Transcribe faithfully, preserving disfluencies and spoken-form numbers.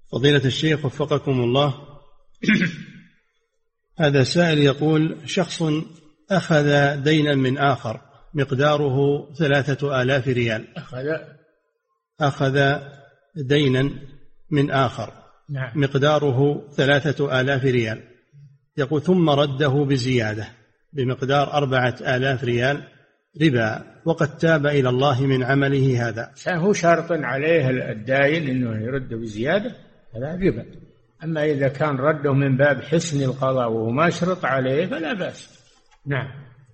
فضيلة الشيخ وفقكم الله، هذا سائل يقول: شخص أخذ دينا من آخر مقداره ثلاثة آلاف ريال. أخذ أخذ دينا من آخر نعم. مقداره ثلاثة آلاف ريال، يقول ثم رده بزيادة بمقدار أربعة آلاف ريال ربا، وقد تاب إلى الله من عمله هذا. هو شرط عليه الداين أنه يرد بزيادة، هذا ربا. أما إذا كان رده من باب حسن القضاء وهو ما شرط عليه فلا بأس. نعم.